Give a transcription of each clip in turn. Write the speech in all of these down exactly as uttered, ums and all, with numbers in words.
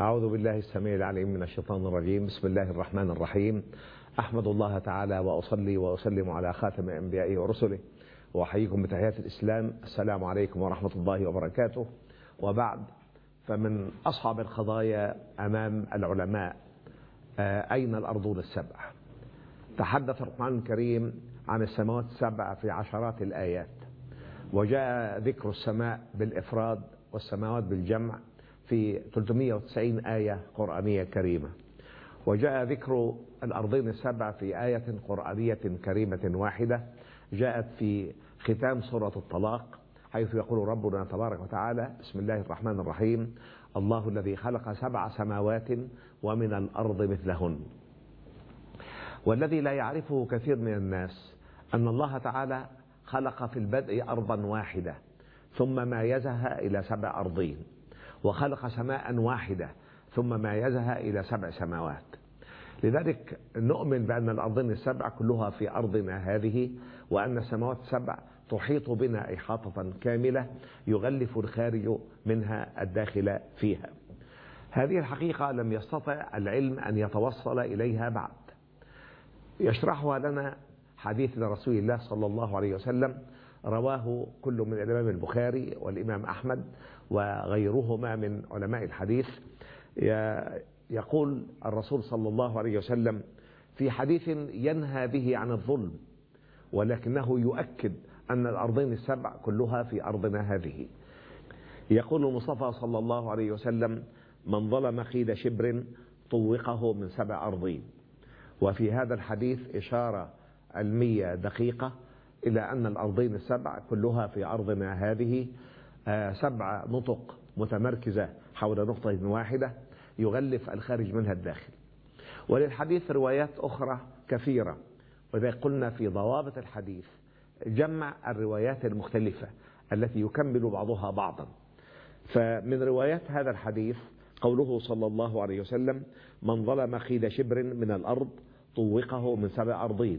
أعوذ بالله السميع العليم من الشيطان الرجيم. بسم الله الرحمن الرحيم. أحمد الله تعالى وأصلي وأسلم على خاتم أنبيائه ورسله، وأحييكم بتحيات الإسلام. السلام عليكم ورحمة الله وبركاته. وبعد، فمن أصعب القضايا أمام العلماء أين الأرضون السبع؟ تحدث القرآن الكريم عن السماوات السبع في عشرات الآيات، وجاء ذكر السماء بالإفراد والسماوات بالجمع في ثلاثمائة وتسعين آية قرآنية كريمة، وجاء ذكر الأرضين السبع في آية قرآنية كريمة واحدة جاءت في ختام سورة الطلاق، حيث يقول ربنا تبارك وتعالى: بسم الله الرحمن الرحيم، الله الذي خلق سبع سماوات ومن الأرض مثلهن. والذي لا يعرفه كثير من الناس أن الله تعالى خلق في البدء أرضا واحدة ثم مايزها إلى سبع أرضين، وخلق سماء واحدة ثم مايزها إلى سبع سماوات. لذلك نؤمن بأن الأرضين السبع كلها في أرضنا هذه، وأن السماوات السبع تحيط بنا إحاطة كاملة يغلف الخارج منها الداخل فيها. هذه الحقيقة لم يستطع العلم أن يتوصل إليها بعد. يشرحها لنا حديث رسول الله صلى الله عليه وسلم، رواه كل من الإمام البخاري والإمام أحمد وغيرهما من علماء الحديث. يقول الرسول صلى الله عليه وسلم في حديث ينهى به عن الظلم، ولكنه يؤكد أن الأرضين السبع كلها في أرضنا هذه. يقول المصطفى صلى الله عليه وسلم: من ظلم قيد شبر طوقه من سبع أرضين. وفي هذا الحديث إشارة علمية دقيقة إلى أن الأرضين السبع كلها في أرضنا هذه سبع نطق متمركزة حول نقطة واحدة يغلف الخارج منها الداخل. وللحديث روايات أخرى كثيرة، وإذا قلنا في ضوابط الحديث جمع الروايات المختلفة التي يكمل بعضها بعضا. فمن روايات هذا الحديث قوله صلى الله عليه وسلم: من ظلم قيد شبر من الأرض طوقه من سبع أرضين.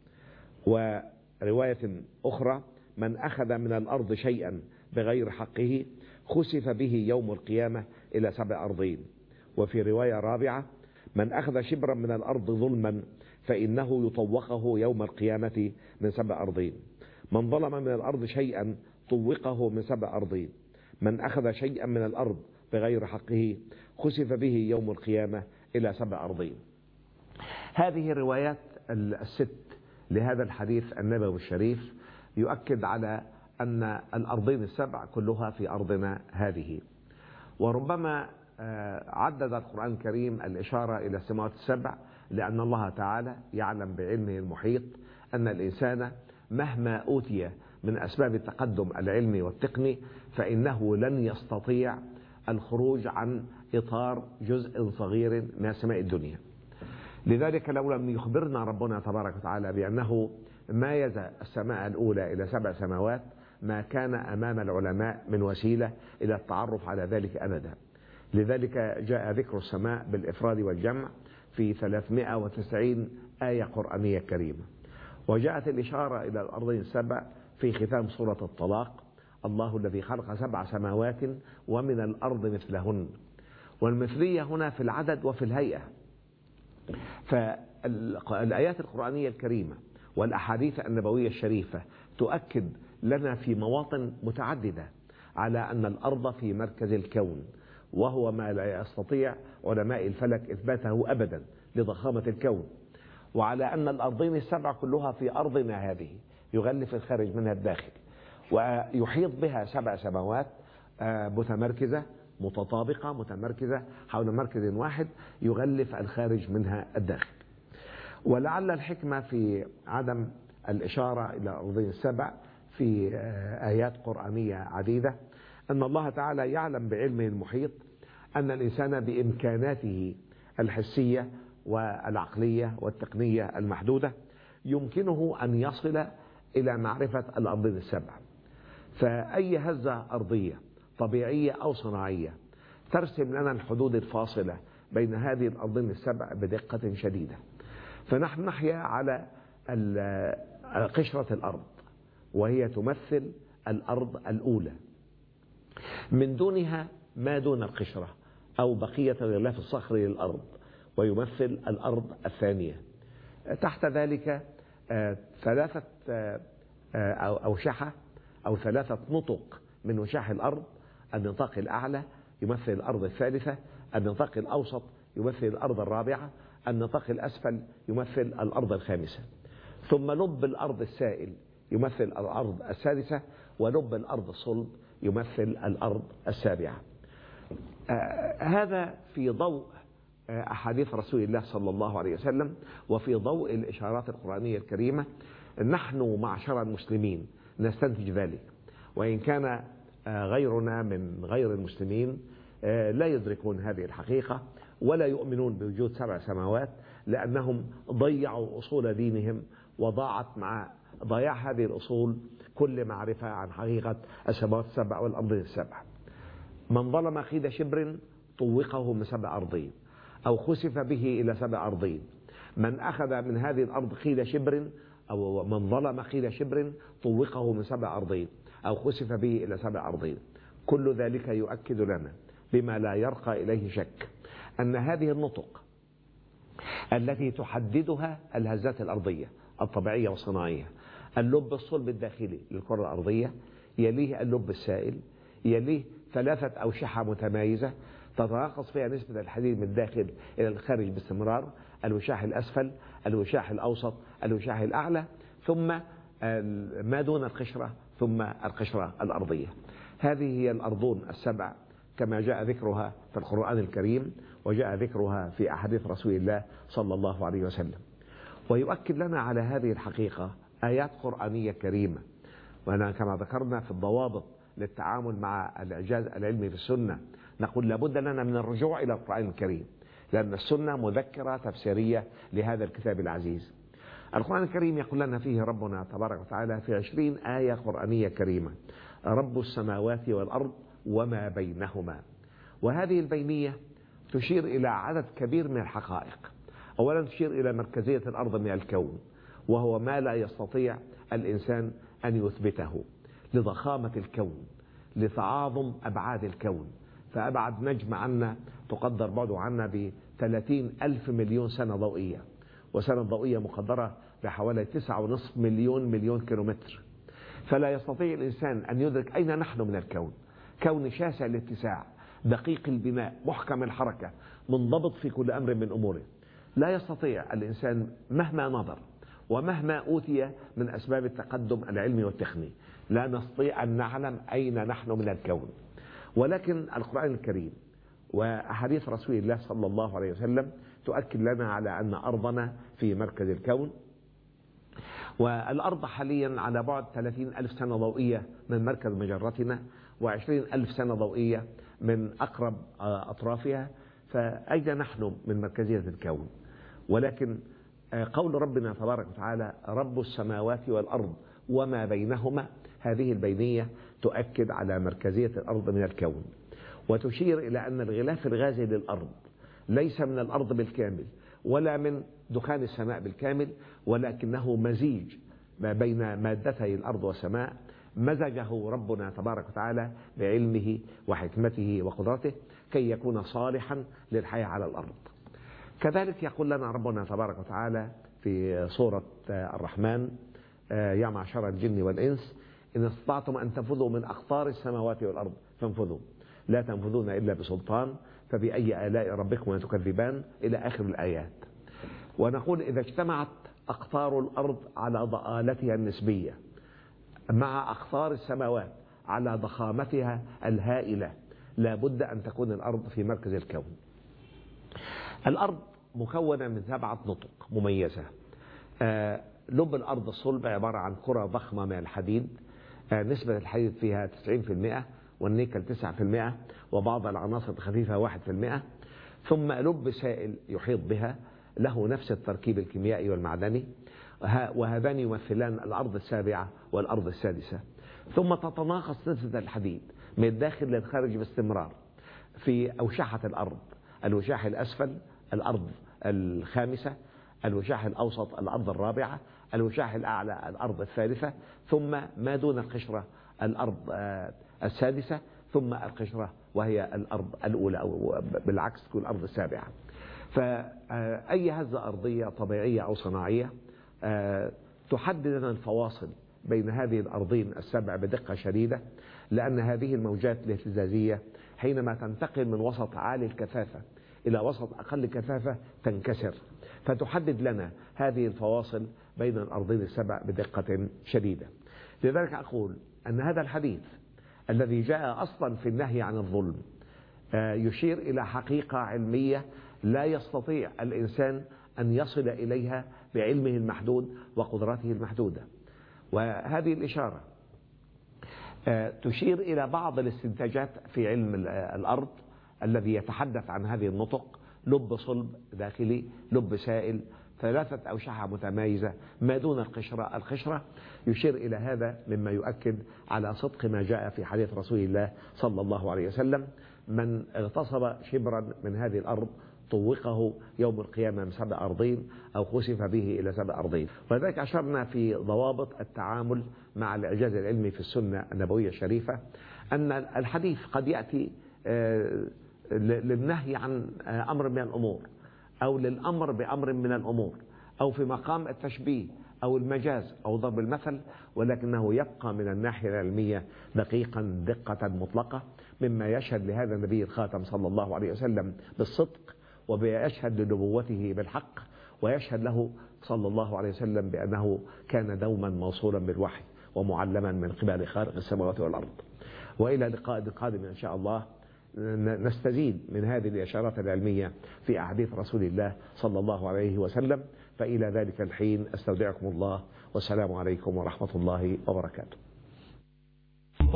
ورواية أخرى: من أخذ من الأرض شيئا بغير حقه خسف به يوم القيامة إلى سبع أرضين. وفي رواية رابعة: من أخذ شبرا من الأرض ظلما فإنه يطوقه يوم القيامة من سبع أرضين. من ظلم من الأرض شيئا طوقه من سبع أرضين. من أخذ شيئا من الأرض بغير حقه خسف به يوم القيامة إلى سبع أرضين. هذه الروايات الست لهذا الحديث النبوي الشريف يؤكد على أن الأرضين السبع كلها في أرضنا هذه. وربما عدد القرآن الكريم الإشارة إلى السماوات السبع لأن الله تعالى يعلم بعلمه المحيط أن الإنسان مهما أوتي من أسباب التقدم العلمي والتقني فإنه لن يستطيع الخروج عن إطار جزء صغير من سماء الدنيا. لذلك لو لم يخبرنا ربنا تبارك وتعالى بأنه مايز السماء الأولى إلى سبع سماوات ما كان أمام العلماء من وسيلة إلى التعرف على ذلك أبدا. لذلك جاء ذكر السماء بالإفراد والجمع في ثلاثمائة وتسعين آية قرآنية كريمة. وجاءت الإشارة إلى الأرضين السبع في ختام سورة الطلاق: الله الذي خلق سبع سماوات ومن الأرض مثلهن. والمثلية هنا في العدد وفي الهيئة. فالآيات القرآنية الكريمة والأحاديث النبوية الشريفة تؤكد لنا في مواطن متعددة على أن الأرض في مركز الكون، وهو ما لا يستطيع علماء الفلك إثباته أبدا لضخامة الكون، وعلى أن الأرضين السبع كلها في أرضنا هذه يغلف الخارج منها الداخل، ويحيط بها سبع سماوات متمركزة متطابقة متمركزة حول مركز واحد يغلف الخارج منها الداخل. ولعل الحكمة في عدم الإشارة إلى الأرضين السبع في آيات قرآنية عديدة أن الله تعالى يعلم بعلمه المحيط أن الإنسان بإمكاناته الحسية والعقلية والتقنية المحدودة يمكنه أن يصل إلى معرفة الأرضين السبع. فأي هزة أرضية طبيعية أو صناعية ترسم لنا الحدود الفاصلة بين هذه الأرضين السبع بدقة شديدة. فنحن نحيا على قشرة الأرض، وهي تمثل الأرض الأولى. من دونها ما دون القشرة أو بقية الغلاف الصخري للأرض، ويمثل الأرض الثانية. تحت ذلك ثلاثة أوشحة أو ثلاثة نطق من وشاح الأرض. النطاق الأعلى يمثل الأرض الثالثة، النطاق الأوسط يمثل الأرض الرابعة، النطاق الأسفل يمثل الأرض الخامسة. ثم لب الأرض السائل يمثل الأرض السادسة، ولب الأرض الصلب يمثل الأرض السابعة. آه هذا في ضوء آه أحاديث رسول الله صلى الله عليه وسلم، وفي ضوء الإشارات القرآنية الكريمة. نحن معشر المسلمين نستنتج ذلك، وإن كان آه غيرنا من غير المسلمين آه لا يدركون هذه الحقيقة ولا يؤمنون بوجود سبع سماوات، لأنهم ضيعوا أصول دينهم، وضاعت مع ضياع هذه الأصول كل معرفة عن حقيقة السماوات السبع والأرض السبع. من ظلم قيد شبر طوقه من سبع أرضين، أو خسف به إلى سبع أرضين. من أخذ من هذه الأرض قيد شبر، أو من ظلم قيد شبر طوقه من سبع أرضين، أو خسف به إلى سبع أرضين. كل ذلك يؤكد لنا بما لا يرقى إليه شك أن هذه النطق التي تحددها الهزات الأرضية الطبيعية والصناعية، اللب الصلب الداخلي للكرة الأرضية، يليه اللب السائل، يليه ثلاثة أوشحة متمايزة تتناقص فيها نسبة الحديد من الداخل إلى الخارج باستمرار، الوشاح الأسفل، الوشاح الأوسط، الوشاح الأعلى، ثم ما دون القشرة، ثم القشرة الأرضية. هذه هي الأرضون السبع كما جاء ذكرها في القرآن الكريم، وجاء ذكرها في أحاديث رسول الله صلى الله عليه وسلم. ويؤكد لنا على هذه الحقيقة آيات قرآنية كريمة. وأنا كما ذكرنا في الضوابط للتعامل مع الإعجاز العلمي في السنة، نقول لابد لنا من الرجوع إلى القرآن الكريم، لأن السنة مذكرة تفسيرية لهذا الكتاب العزيز. القرآن الكريم يقول لنا فيه ربنا تبارك وتعالى في عشرين آية قرآنية كريمة: رب السماوات والأرض وما بينهما. وهذه البينية تشير إلى عدد كبير من الحقائق. أولا تشير إلى مركزية الأرض من الكون، وهو ما لا يستطيع الإنسان أن يثبته، لضخامة الكون، لتعاظم أبعاد الكون. فأبعد نجم عنا تقدر بعده عنا بثلاثين ألف مليون سنة ضوئية، وسنة ضوئية مقدرة بحوالي تسعة ونصف مليون مليون كيلومتر. فلا يستطيع الإنسان أن يدرك أين نحن من الكون. كون شاسع الاتساع، دقيق البناء، محكم الحركة، منضبط في كل أمر من أموره. لا يستطيع الإنسان مهما نظر ومهما أوتي من أسباب التقدم العلمي والتقني، لا نستطيع أن نعلم أين نحن من الكون. ولكن القرآن الكريم وأحاديث رسول الله صلى الله عليه وسلم تؤكد لنا على أن أرضنا في مركز الكون. والأرض حاليا على بعد ثلاثين ألف سنة ضوئية من مركز مجرتنا، وعشرين ألف سنة ضوئية من أقرب أطرافها. فأين نحن من مركزية الكون؟ ولكن قول ربنا تبارك وتعالى رب السماوات والأرض وما بينهما، هذه البينية تؤكد على مركزية الأرض من الكون، وتشير إلى أن الغلاف الغازي للأرض ليس من الأرض بالكامل ولا من دخان السماء بالكامل، ولكنه مزيج ما بين مادتي الأرض والسماء، مزجه ربنا تبارك وتعالى بعلمه وحكمته وقدرته كي يكون صالحا للحياة على الأرض. كذلك يقول لنا ربنا تبارك وتعالى في سورة الرحمن: يا معشر الجن والإنس إن استطعتم أن تنفذوا من أقطار السماوات والأرض فانفذوا، لا تنفذون إلا بسلطان، فبأي آلاء ربكما تكذبان، إلى آخر الآيات. ونقول إذا اجتمعت أقطار الأرض على ضآلتها النسبية مع أقطار السماوات على ضخامتها الهائلة، لا بد أن تكون الأرض في مركز الكون. الأرض مكونة من سبعة نطق مميزة. آه لب الأرض الصلب عبارة عن كرة ضخمة من الحديد، آه نسبة الحديد فيها تسعين بالمئة، والنيكل تسعة بالمئة، وبعض العناصر الخفيفة واحد بالمئة. ثم لب سائل يحيط بها له نفس التركيب الكيميائي والمعدني، وهذان يمثلان الأرض السابعة والأرض السادسة. ثم تتناقص نسبة الحديد من الداخل للخارج باستمرار في أوشحة الأرض: الوشاح الأسفل الأرض الخامسة، الوشاح الأوسط الأرض الرابعة، الوشاح الأعلى الأرض الثالثة، ثم ما دون القشرة الأرض السادسة، ثم القشرة وهي الأرض الأولى، أو بالعكس تكون الأرض السابعة. فأي هزة أرضية طبيعية أو صناعية تحدد لنا الفواصل بين هذه الأرضين السبع بدقة شديدة، لأن هذه الموجات الاهتزازية حينما تنتقل من وسط عالي الكثافة إلى وسط أقل كثافة تنكسر، فتحدد لنا هذه الفواصل بين الأرضين السبع بدقة شديدة. لذلك أقول أن هذا الحديث الذي جاء أصلا في النهي عن الظلم يشير إلى حقيقة علمية لا يستطيع الإنسان أن يصل إليها بعلمه المحدود وقدرته المحدودة. وهذه الإشارة تشير إلى بعض الاستنتاجات في علم الأرض الذي يتحدث عن هذه النطق: لب صلب داخلي، لب سائل، ثلاثة أوشحة متمايزة ما دون القشرة. القشرة يشير إلى هذا، مما يؤكد على صدق ما جاء في حديث رسول الله صلى الله عليه وسلم: من اغتصب شبرا من هذه الأرض طوقه يوم القيامة من سبع أرضين أو خسف به إلى سبع أرضين. ولذلك أشرنا في ضوابط التعامل مع الإعجاز العلمي في السنة النبوية الشريفة أن الحديث قد يأتي للنهي عن أمر من الأمور، أو للأمر بأمر من الأمور، أو في مقام التشبيه أو المجاز أو ضرب المثل، ولكنه يبقى من الناحية العلمية دقيقا دقة مطلقة، مما يشهد لهذا النبي الخاتم صلى الله عليه وسلم بالصدق، ويشهد لنبوته بالحق، ويشهد له صلى الله عليه وسلم بأنه كان دوما موصولا بالوحي ومعلما من قبل خالق السماوات والأرض. وإلى لقاء قادم إن شاء الله نستزيد من هذه الإشارات العلمية في أحاديث رسول الله صلى الله عليه وسلم. فإلى ذلك الحين أستودعكم الله، والسلام عليكم ورحمة الله وبركاته.